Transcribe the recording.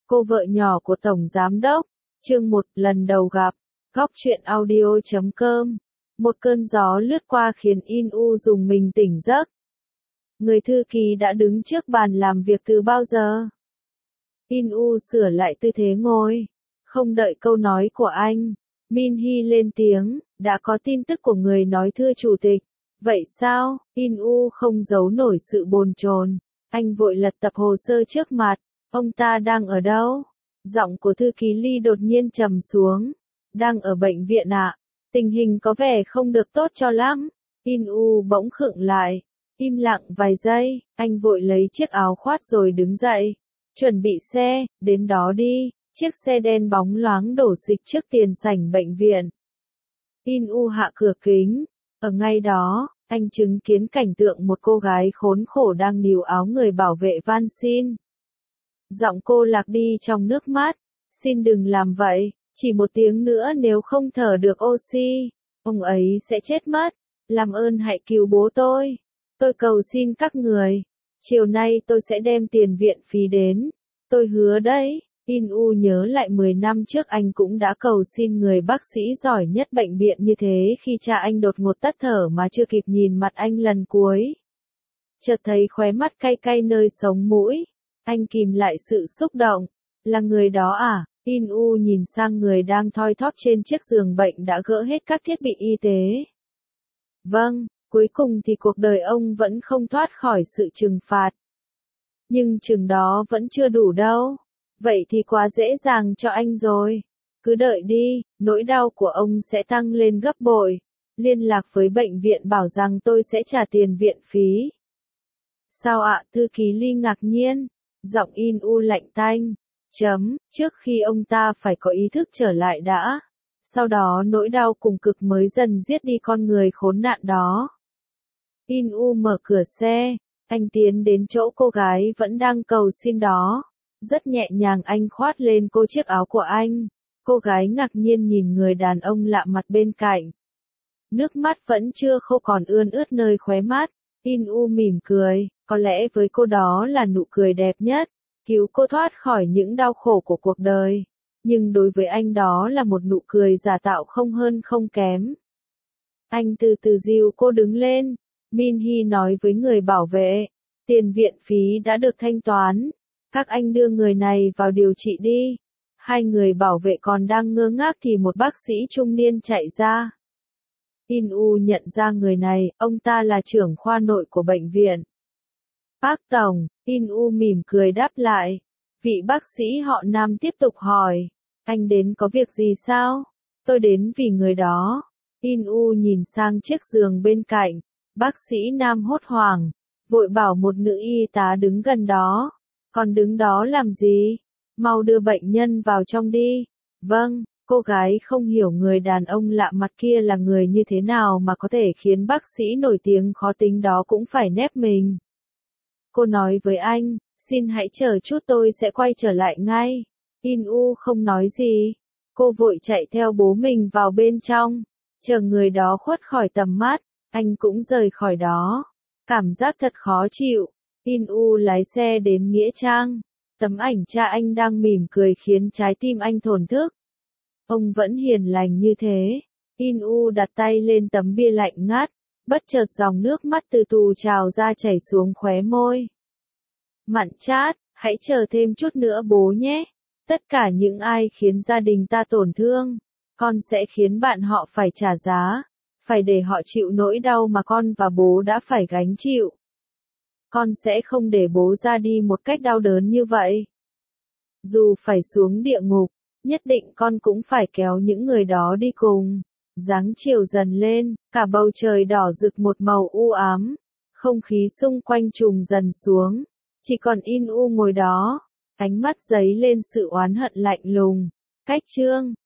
Cô vợ nhỏ của Tổng Giám Đốc, chương 1 lần đầu gặp, góc truyện audio.com. Một cơn gió lướt qua khiến In U dùng mình tỉnh giấc. Người thư ký đã đứng trước bàn làm việc từ bao giờ? In U sửa lại tư thế ngồi. Không đợi câu nói của anh, Min Hee lên tiếng, đã có tin tức của người nói thưa chủ tịch. Vậy sao? In U không giấu nổi sự bồn chồn. Anh vội lật tập hồ sơ trước mặt. Ông ta đang ở đâu? Giọng của thư ký Lee đột nhiên trầm xuống. Đang ở bệnh viện ạ. Tình hình có vẻ không được tốt cho lắm. In U bỗng khựng lại. Im lặng vài giây, anh vội lấy chiếc áo khoác rồi đứng dậy. Chuẩn bị xe, đến đó đi. Chiếc xe đen bóng loáng đổ xịch trước tiền sảnh bệnh viện. In U hạ cửa kính. Ở ngay đó, anh chứng kiến cảnh tượng một cô gái khốn khổ đang níu áo người bảo vệ van xin. Giọng cô lạc đi trong nước mắt. Xin đừng làm vậy, chỉ một tiếng nữa nếu không thở được oxy, ông ấy sẽ chết mất. Làm ơn hãy cứu bố tôi. Tôi cầu xin các người. Chiều nay tôi sẽ đem tiền viện phí đến. Tôi hứa đấy. In U nhớ lại 10 năm trước anh cũng đã cầu xin người bác sĩ giỏi nhất bệnh viện như thế khi cha anh đột ngột tắt thở mà chưa kịp nhìn mặt anh lần cuối. Chợt thấy khóe mắt cay cay nơi sống mũi. Anh kìm lại sự xúc động. Là người đó à? In U nhìn sang người đang thoi thóp trên chiếc giường bệnh đã gỡ hết các thiết bị y tế. Vâng, cuối cùng thì cuộc đời ông vẫn không thoát khỏi sự trừng phạt. Nhưng chừng đó vẫn chưa đủ đâu. Vậy thì quá dễ dàng cho anh rồi. Cứ đợi đi, nỗi đau của ông sẽ tăng lên gấp bội. Liên lạc với bệnh viện bảo rằng tôi sẽ trả tiền viện phí. Sao ạ? Thư ký Lee ngạc nhiên. Giọng In U lạnh tanh. Trước khi ông ta phải có ý thức trở lại đã. Sau đó nỗi đau cùng cực mới dần giết đi con người khốn nạn đó. In U mở cửa xe. Anh tiến đến chỗ cô gái vẫn đang cầu xin đó. Rất nhẹ nhàng anh khoác lên cô chiếc áo của anh. Cô gái ngạc nhiên nhìn người đàn ông lạ mặt bên cạnh. Nước mắt vẫn chưa khô còn ươn ướt nơi khóe mắt. In U mỉm cười, có lẽ với cô đó là nụ cười đẹp nhất, cứu cô thoát khỏi những đau khổ của cuộc đời. Nhưng đối với anh đó là một nụ cười giả tạo không hơn không kém. Anh từ từ dìu cô đứng lên. Min Hee nói với người bảo vệ, tiền viện phí đã được thanh toán. Các anh đưa người này vào điều trị đi. Hai người bảo vệ còn đang ngơ ngác thì một bác sĩ trung niên chạy ra. In U nhận ra người này, ông ta là trưởng khoa nội của bệnh viện. Bác Tổng, In U mỉm cười đáp lại. Vị bác sĩ họ Nam tiếp tục hỏi, anh đến có việc gì sao? Tôi đến vì người đó. In U nhìn sang chiếc giường bên cạnh, bác sĩ Nam hốt hoảng, vội bảo một nữ y tá đứng gần đó. Còn đứng đó làm gì? Mau đưa bệnh nhân vào trong đi. Vâng, cô gái không hiểu người đàn ông lạ mặt kia là người như thế nào mà có thể khiến bác sĩ nổi tiếng khó tính đó cũng phải nép mình. Cô nói với anh, xin hãy chờ chút tôi sẽ quay trở lại ngay. In U không nói gì. Cô vội chạy theo bố mình vào bên trong. Chờ người đó khuất khỏi tầm mắt, anh cũng rời khỏi đó. Cảm giác thật khó chịu. In U lái xe đến Nghĩa Trang. Tấm ảnh cha anh đang mỉm cười khiến trái tim anh thổn thức. Ông vẫn hiền lành như thế. In U đặt tay lên tấm bia lạnh ngắt. Bất chợt dòng nước mắt từ từ trào ra chảy xuống khóe môi. Mặn chát, hãy chờ thêm chút nữa bố nhé. Tất cả những ai khiến gia đình ta tổn thương, con sẽ khiến bạn họ phải trả giá. Phải để họ chịu nỗi đau mà con và bố đã phải gánh chịu. Con sẽ không để bố ra đi một cách đau đớn như vậy. Dù phải xuống địa ngục, nhất định con cũng phải kéo những người đó đi cùng. Giáng chiều dần lên, cả bầu trời đỏ rực một màu u ám. Không khí xung quanh trùng dần xuống. Chỉ còn In U ngồi đó. Ánh mắt dấy lên sự oán hận lạnh lùng. Cách chương